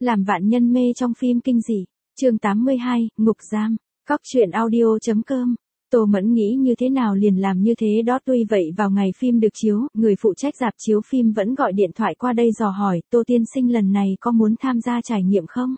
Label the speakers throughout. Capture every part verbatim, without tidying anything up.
Speaker 1: Làm vạn nhân mê trong phim kinh dị. Chương tám mươi hai, Ngục giam. Cóc truyện audio chấm com. Tô Mẫn nghĩ như thế nào liền làm như thế đó. Tuy vậy vào ngày phim được chiếu, người phụ trách rạp chiếu phim vẫn gọi điện thoại qua đây dò hỏi, Tô tiên sinh lần này có muốn tham gia trải nghiệm không?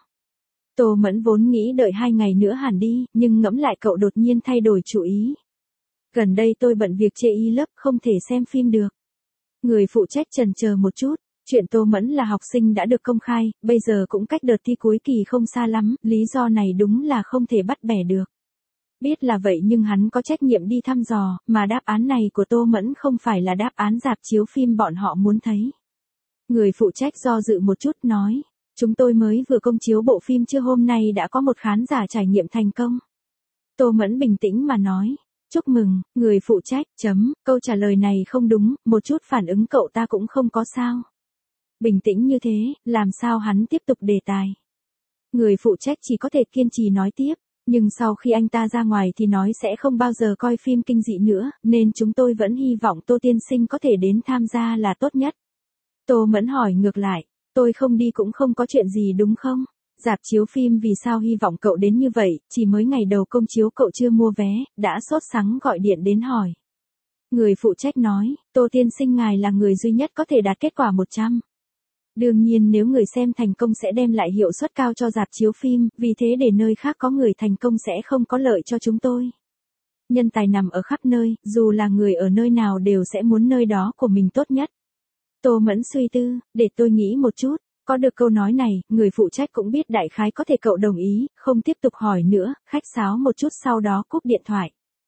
Speaker 1: Tô Mẫn vốn nghĩ đợi hai ngày nữa hẳn đi, nhưng ngẫm lại cậu đột nhiên thay đổi chủ ý. Gần đây tôi bận việc chê y lớp không thể xem phim được. Người phụ trách chần chờ một chút. Chuyện Tô Mẫn là học sinh đã được công khai, bây giờ cũng cách đợt thi cuối kỳ không xa lắm, lý do này đúng là không thể bắt bẻ được. Biết là vậy nhưng hắn có trách nhiệm đi thăm dò, mà đáp án này của Tô Mẫn không phải là đáp án rạp chiếu phim bọn họ muốn thấy. Người phụ trách do dự một chút nói, chúng tôi mới vừa công chiếu bộ phim chưa hôm nay đã có một khán giả trải nghiệm thành công. Tô Mẫn bình tĩnh mà nói. Chúc mừng, người phụ trách, chấm, câu trả lời này không đúng, một chút phản ứng cậu ta cũng không có sao. Bình tĩnh như thế, làm sao hắn tiếp tục đề tài. Người phụ trách chỉ có thể kiên trì nói tiếp, nhưng sau khi anh ta ra ngoài thì nói sẽ không bao giờ coi phim kinh dị nữa, nên chúng tôi vẫn hy vọng Tô tiên sinh có thể đến tham gia là tốt nhất. Tô Mẫn hỏi ngược lại, tôi không đi cũng không có chuyện gì đúng không? Rạp chiếu phim vì sao hy vọng cậu đến như vậy, chỉ mới ngày đầu công chiếu cậu chưa mua vé, đã sốt sắng gọi điện đến hỏi. Người phụ trách nói, Tô tiên sinh ngài là người duy nhất có thể đạt kết quả một trăm. Đương nhiên nếu người xem thành công sẽ đem lại hiệu suất cao cho rạp chiếu phim, vì thế để nơi khác có người thành công sẽ không có lợi cho chúng tôi. Nhân tài nằm ở khắp nơi, dù là người ở nơi nào đều sẽ muốn nơi đó của mình tốt nhất. Tô Mẫn suy tư, để tôi nghĩ một chút. Có được câu nói này, người phụ trách cũng biết đại khái có thể cậu đồng ý, không tiếp tục hỏi nữa, khách sáo một chút sau đó cúp điện thoại.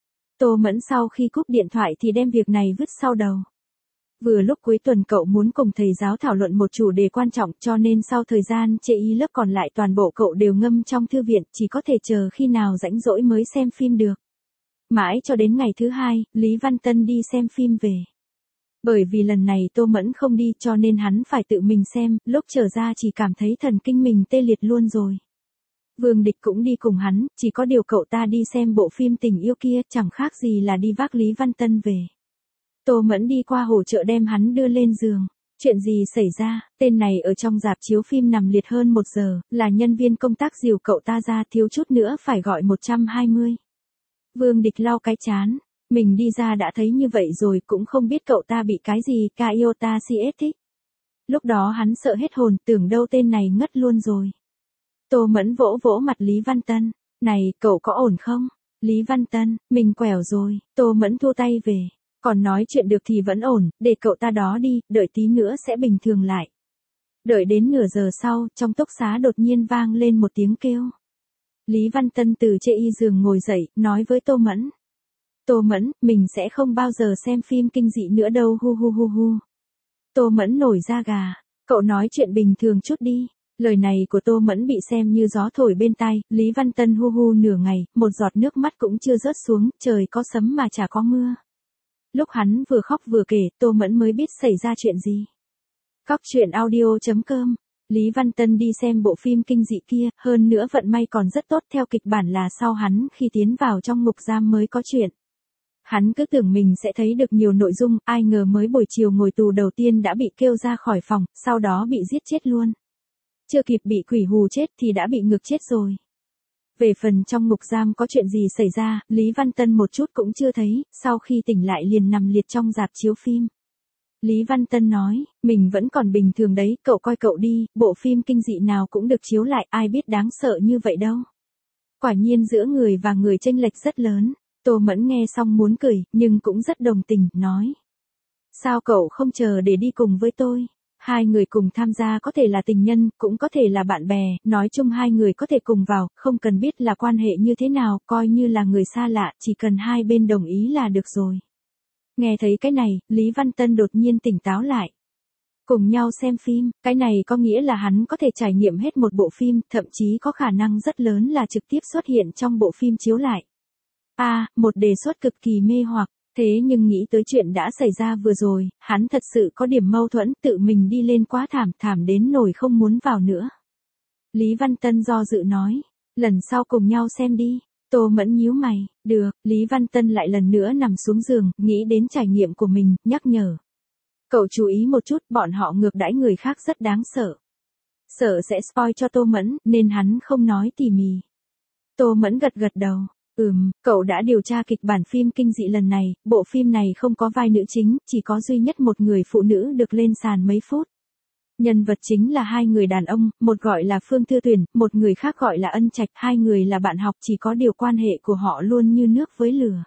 Speaker 1: Tô Mẫn sau khi cúp điện thoại thì đem việc này vứt sau đầu. Vừa lúc cuối tuần cậu muốn cùng thầy giáo thảo luận một chủ đề quan trọng cho nên sau thời gian chê y lớp còn lại toàn bộ cậu đều ngâm trong thư viện, chỉ có thể chờ khi nào rảnh rỗi mới xem phim được. Mãi cho đến ngày thứ hai, Lý Văn Tân đi xem phim về. Bởi vì lần này Tô Mẫn không đi cho nên hắn phải tự mình xem, lúc trở ra chỉ cảm thấy thần kinh mình tê liệt luôn rồi. Vương Địch cũng đi cùng hắn, chỉ có điều cậu ta đi xem bộ phim tình yêu kia chẳng khác gì là đi vác Lý Văn Tân về. Tô Mẫn đi qua hỗ trợ đem hắn đưa lên giường. Chuyện gì xảy ra, tên này ở trong rạp chiếu phim nằm liệt hơn một giờ, là nhân viên công tác dìu cậu ta ra thiếu chút nữa phải gọi một trăm hai mươi. Vương Địch lau cái chán. Mình đi ra đã thấy như vậy rồi cũng không biết cậu ta bị cái gì Iota xê ét thích. Lúc đó hắn sợ hết hồn tưởng đâu tên này ngất luôn rồi. Tô Mẫn vỗ vỗ mặt Lý Văn Tân. Này, cậu có ổn không? Lý Văn Tân, mình quẻo rồi. Tô Mẫn thua tay về. Còn nói chuyện được thì vẫn ổn, để cậu ta đó đi, đợi tí nữa sẽ bình thường lại. Đợi đến nửa giờ sau, trong túc xá đột nhiên vang lên một tiếng kêu. Lý Văn Tân từ trên y giường ngồi dậy, nói với Tô Mẫn. Tô Mẫn, mình sẽ không bao giờ xem phim kinh dị nữa đâu hu hu hu hu. Tô Mẫn nổi da gà, cậu nói chuyện bình thường chút đi. Lời này của Tô Mẫn bị xem như gió thổi bên tai, Lý Văn Tân hu hu nửa ngày, một giọt nước mắt cũng chưa rớt xuống, trời có sấm mà chả có mưa. Lúc hắn vừa khóc vừa kể, Tô Mẫn mới biết xảy ra chuyện gì. Cóc truyện audio chấm com. Lý Văn Tân đi xem bộ phim kinh dị kia, hơn nữa vận may còn rất tốt theo kịch bản là sau hắn khi tiến vào trong ngục giam mới có chuyện. Hắn cứ tưởng mình sẽ thấy được nhiều nội dung, ai ngờ mới buổi chiều ngồi tù đầu tiên đã bị kêu ra khỏi phòng, sau đó bị giết chết luôn. Chưa kịp bị quỷ hù chết thì đã bị ngược chết rồi. Về phần trong ngục giam có chuyện gì xảy ra, Lý Văn Tân một chút cũng chưa thấy, sau khi tỉnh lại liền nằm liệt trong rạp chiếu phim. Lý Văn Tân nói, mình vẫn còn bình thường đấy, cậu coi cậu đi, bộ phim kinh dị nào cũng được chiếu lại, ai biết đáng sợ như vậy đâu. Quả nhiên giữa người và người chênh lệch rất lớn. Tô Mẫn nghe xong muốn cười, nhưng cũng rất đồng tình, nói. Sao cậu không chờ để đi cùng với tôi? Hai người cùng tham gia có thể là tình nhân, cũng có thể là bạn bè, nói chung hai người có thể cùng vào, không cần biết là quan hệ như thế nào, coi như là người xa lạ, chỉ cần hai bên đồng ý là được rồi. Nghe thấy cái này, Lý Văn Tân đột nhiên tỉnh táo lại. Cùng nhau xem phim, cái này có nghĩa là hắn có thể trải nghiệm hết một bộ phim, thậm chí có khả năng rất lớn là trực tiếp xuất hiện trong bộ phim chiếu lại. À, một đề xuất cực kỳ mê hoặc, thế nhưng nghĩ tới chuyện đã xảy ra vừa rồi, hắn thật sự có điểm mâu thuẫn, tự mình đi lên quá thảm, thảm đến nỗi không muốn vào nữa. Lý Văn Tân do dự nói, lần sau cùng nhau xem đi. Tô Mẫn nhíu mày, được, Lý Văn Tân lại lần nữa nằm xuống giường, nghĩ đến trải nghiệm của mình, nhắc nhở. Cậu chú ý một chút, bọn họ ngược đãi người khác rất đáng sợ. Sợ sẽ spoil cho Tô Mẫn, nên hắn không nói tỉ mỉ. Tô Mẫn gật gật đầu. Ừm, cậu đã điều tra kịch bản phim kinh dị lần này, bộ phim này không có vai nữ chính, chỉ có duy nhất một người phụ nữ được lên sàn mấy phút. Nhân vật chính là hai người đàn ông, một gọi là Phương Thư Tuyển, một người khác gọi là Ân Trạch, hai người là bạn học, chỉ có điều quan hệ của họ luôn như nước với lửa.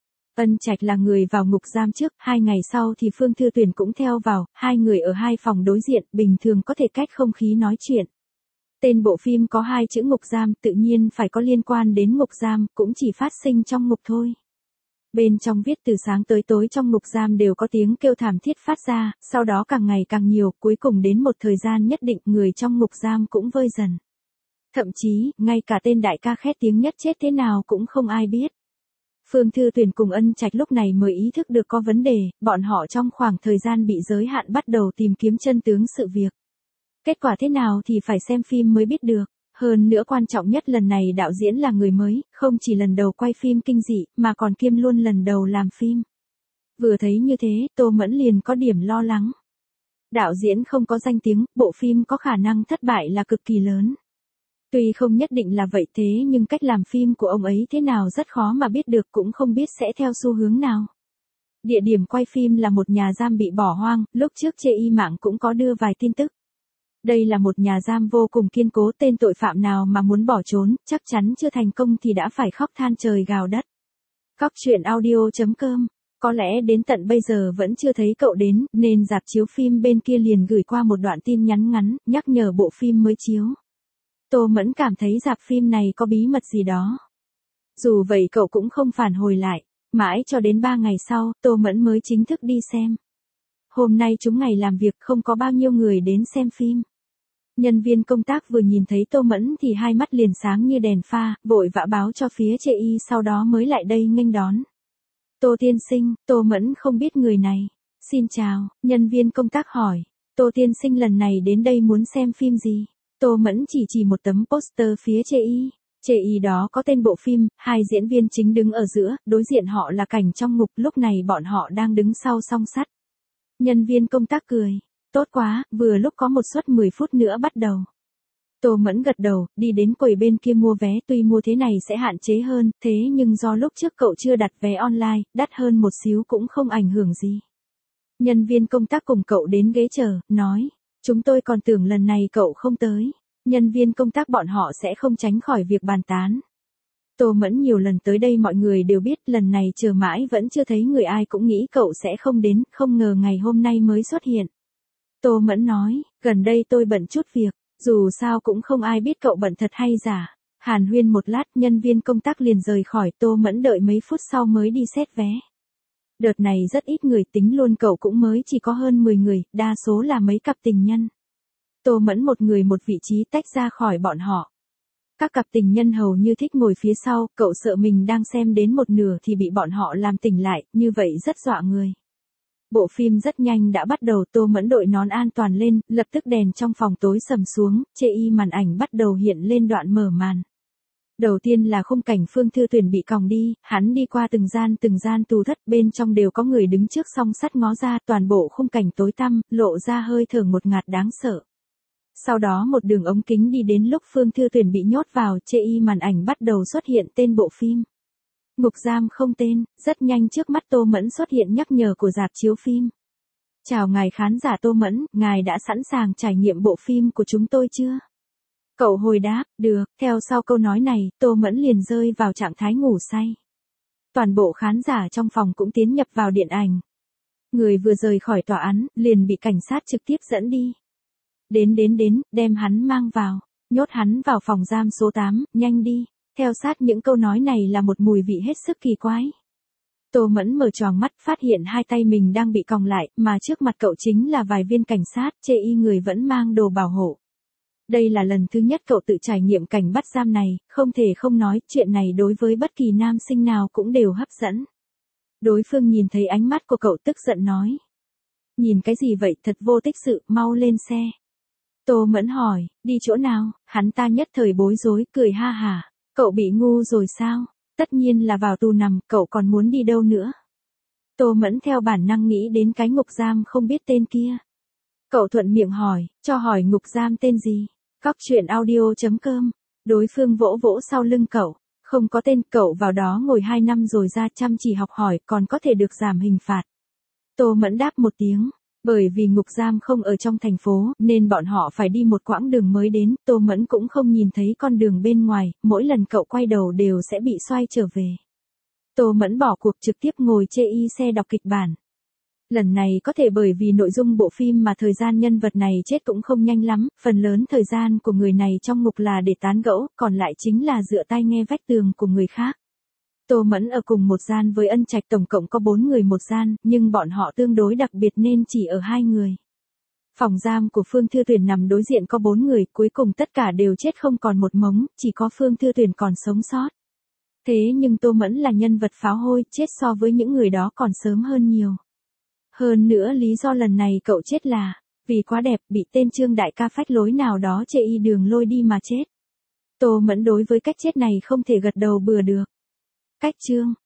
Speaker 1: Ân Trạch là người vào ngục giam trước, hai ngày sau thì Phương Thư Tuyển cũng theo vào, hai người ở hai phòng đối diện, bình thường có thể cách không khí nói chuyện. Tên bộ phim có hai chữ ngục giam, tự nhiên phải có liên quan đến ngục giam, cũng chỉ phát sinh trong ngục thôi. Bên trong viết từ sáng tới tối trong ngục giam đều có tiếng kêu thảm thiết phát ra, sau đó càng ngày càng nhiều, cuối cùng đến một thời gian nhất định người trong ngục giam cũng vơi dần. Thậm chí, ngay cả tên đại ca khét tiếng nhất chết thế nào cũng không ai biết. Phương Thư Tuyển cùng Ân Trạch lúc này mới ý thức được có vấn đề, bọn họ trong khoảng thời gian bị giới hạn bắt đầu tìm kiếm chân tướng sự việc. Kết quả thế nào thì phải xem phim mới biết được. Hơn nữa quan trọng nhất lần này đạo diễn là người mới, không chỉ lần đầu quay phim kinh dị, mà còn kiêm luôn lần đầu làm phim. Vừa thấy như thế, Tô Mẫn liền có điểm lo lắng. Đạo diễn không có danh tiếng, bộ phim có khả năng thất bại là cực kỳ lớn. Tuy không nhất định là vậy thế nhưng cách làm phim của ông ấy thế nào rất khó mà biết được, cũng không biết sẽ theo xu hướng nào. Địa điểm quay phim là một nhà giam bị bỏ hoang, lúc trước chê y mạng cũng có đưa vài tin tức. Đây là một nhà giam vô cùng kiên cố, tên tội phạm nào mà muốn bỏ trốn, chắc chắn chưa thành công thì đã phải khóc than trời gào đất. Cóc truyện audio chấm com. Có lẽ đến tận bây giờ vẫn chưa thấy cậu đến, nên rạp chiếu phim bên kia liền gửi qua một đoạn tin nhắn ngắn, nhắc nhở bộ phim mới chiếu. Tô Mẫn cảm thấy rạp phim này có bí mật gì đó. Dù vậy cậu cũng không phản hồi lại. Mãi cho đến ba ngày sau, Tô Mẫn mới chính thức đi xem. Hôm nay chúng ngày làm việc không có bao nhiêu người đến xem phim. Nhân viên công tác vừa nhìn thấy Tô Mẫn thì hai mắt liền sáng như đèn pha, vội vã báo cho phía chê y sau đó mới lại đây nghênh đón. Tô tiên sinh, Tô Mẫn không biết người này. Xin chào, nhân viên công tác hỏi. Tô tiên sinh lần này đến đây muốn xem phim gì? Tô Mẫn chỉ chỉ một tấm poster phía chê y. Chê y đó có tên bộ phim, hai diễn viên chính đứng ở giữa, đối diện họ là cảnh trong ngục, lúc này bọn họ đang đứng sau song sắt. Nhân viên công tác cười. Tốt quá, vừa lúc có một suất mười phút nữa bắt đầu. Tô Mẫn gật đầu, đi đến quầy bên kia mua vé, tuy mua thế này sẽ hạn chế hơn, thế nhưng do lúc trước cậu chưa đặt vé online, đắt hơn một xíu cũng không ảnh hưởng gì. Nhân viên công tác cùng cậu đến ghế chờ, nói, chúng tôi còn tưởng lần này cậu không tới. Nhân viên công tác bọn họ sẽ không tránh khỏi việc bàn tán. Tô Mẫn nhiều lần tới đây mọi người đều biết, lần này chờ mãi vẫn chưa thấy người, ai cũng nghĩ cậu sẽ không đến, không ngờ ngày hôm nay mới xuất hiện. Tô Mẫn nói, gần đây tôi bận chút việc, dù sao cũng không ai biết cậu bận thật hay giả. Hàn huyên một lát, nhân viên công tác liền rời khỏi, Tô Mẫn đợi mấy phút sau mới đi xét vé. Đợt này rất ít người, tính luôn cậu cũng mới chỉ có hơn mười người, đa số là mấy cặp tình nhân. Tô Mẫn một người một vị trí tách ra khỏi bọn họ. Các cặp tình nhân hầu như thích ngồi phía sau, cậu sợ mình đang xem đến một nửa thì bị bọn họ làm tỉnh lại, như vậy rất dọa người. Bộ phim rất nhanh đã bắt đầu, Tô Mẫn đội nón an toàn lên, lập tức đèn trong phòng tối sầm xuống, chê y màn ảnh bắt đầu hiện lên đoạn mở màn. Đầu tiên là khung cảnh Phương Thư Tuyển bị còng đi, hắn đi qua từng gian từng gian tù thất, bên trong đều có người đứng trước song sắt ngó ra, toàn bộ khung cảnh tối tăm, lộ ra hơi thở ngột ngạt đáng sợ. Sau đó một đường ống kính đi đến lúc Phương Thư Tuyển bị nhốt vào, chê y màn ảnh bắt đầu xuất hiện tên bộ phim. Ngục giam không tên, rất nhanh trước mắt Tô Mẫn xuất hiện nhắc nhở của rạp chiếu phim. Chào ngài khán giả Tô Mẫn, ngài đã sẵn sàng trải nghiệm bộ phim của chúng tôi chưa? Cậu hồi đáp, được, theo sau câu nói này, Tô Mẫn liền rơi vào trạng thái ngủ say. Toàn bộ khán giả trong phòng cũng tiến nhập vào điện ảnh. Người vừa rời khỏi tòa án, liền bị cảnh sát trực tiếp dẫn đi. Đến đến đến, đem hắn mang vào, nhốt hắn vào phòng giam số tám, nhanh đi. Theo sát những câu nói này là một mùi vị hết sức kỳ quái. Tô Mẫn mở choàng mắt, phát hiện hai tay mình đang bị còng lại, mà trước mặt cậu chính là vài viên cảnh sát, chê y người vẫn mang đồ bảo hộ. Đây là lần thứ nhất cậu tự trải nghiệm cảnh bắt giam này, không thể không nói, chuyện này đối với bất kỳ nam sinh nào cũng đều hấp dẫn. Đối phương nhìn thấy ánh mắt của cậu tức giận nói. Nhìn cái gì vậy, thật vô tích sự, mau lên xe. Tô Mẫn hỏi, đi chỗ nào, hắn ta nhất thời bối rối, cười ha hả. Cậu bị ngu rồi sao? Tất nhiên là vào tù nằm, cậu còn muốn đi đâu nữa? Tô Mẫn theo bản năng nghĩ đến cái ngục giam không biết tên kia. Cậu thuận miệng hỏi, cho hỏi ngục giam tên gì? Cóc truyện audio.com. Đối phương vỗ vỗ sau lưng cậu. Không có tên, cậu vào đó ngồi hai năm rồi ra, chăm chỉ học hỏi, còn có thể được giảm hình phạt. Tô Mẫn đáp một tiếng. Bởi vì ngục giam không ở trong thành phố, nên bọn họ phải đi một quãng đường mới đến, Tô Mẫn cũng không nhìn thấy con đường bên ngoài, mỗi lần cậu quay đầu đều sẽ bị xoay trở về. Tô Mẫn bỏ cuộc trực tiếp ngồi chê y xe đọc kịch bản. Lần này có thể bởi vì nội dung bộ phim mà thời gian nhân vật này chết cũng không nhanh lắm, phần lớn thời gian của người này trong ngục là để tán gẫu, còn lại chính là dựa tai nghe vách tường của người khác. Tô Mẫn ở cùng một gian với Ân Trạch, tổng cộng có bốn người một gian, nhưng bọn họ tương đối đặc biệt nên chỉ ở hai người. Phòng giam của Phương Thư Tuyền nằm đối diện có bốn người, cuối cùng tất cả đều chết không còn một mống, chỉ có Phương Thư Tuyền còn sống sót. Thế nhưng Tô Mẫn là nhân vật pháo hôi, chết so với những người đó còn sớm hơn nhiều. Hơn nữa lý do lần này cậu chết là vì quá đẹp, bị tên Trương đại ca phách lối nào đó chê y đường lôi đi mà chết. Tô Mẫn đối với cách chết này không thể gật đầu bừa được. Cách Trương